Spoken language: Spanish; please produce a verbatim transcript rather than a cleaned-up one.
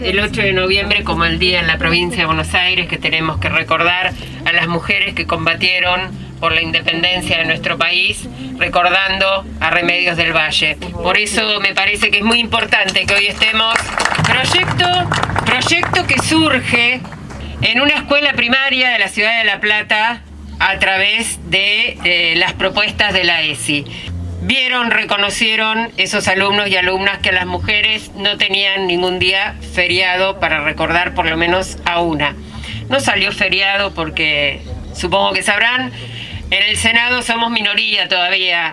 El ocho de noviembre como el día en la provincia de Buenos Aires que tenemos que recordar a las mujeres que combatieron por la independencia de nuestro país, recordando a Remedios del Valle. Por eso me parece que es muy importante que hoy estemos... Proyecto, proyecto que surge en una escuela primaria de la ciudad de La Plata a través de eh, las propuestas de la E S I. Vieron, reconocieron esos alumnos y alumnas que las mujeres no tenían ningún día feriado para recordar por lo menos a una. No salió feriado porque, supongo que sabrán, en el Senado somos minoría todavía.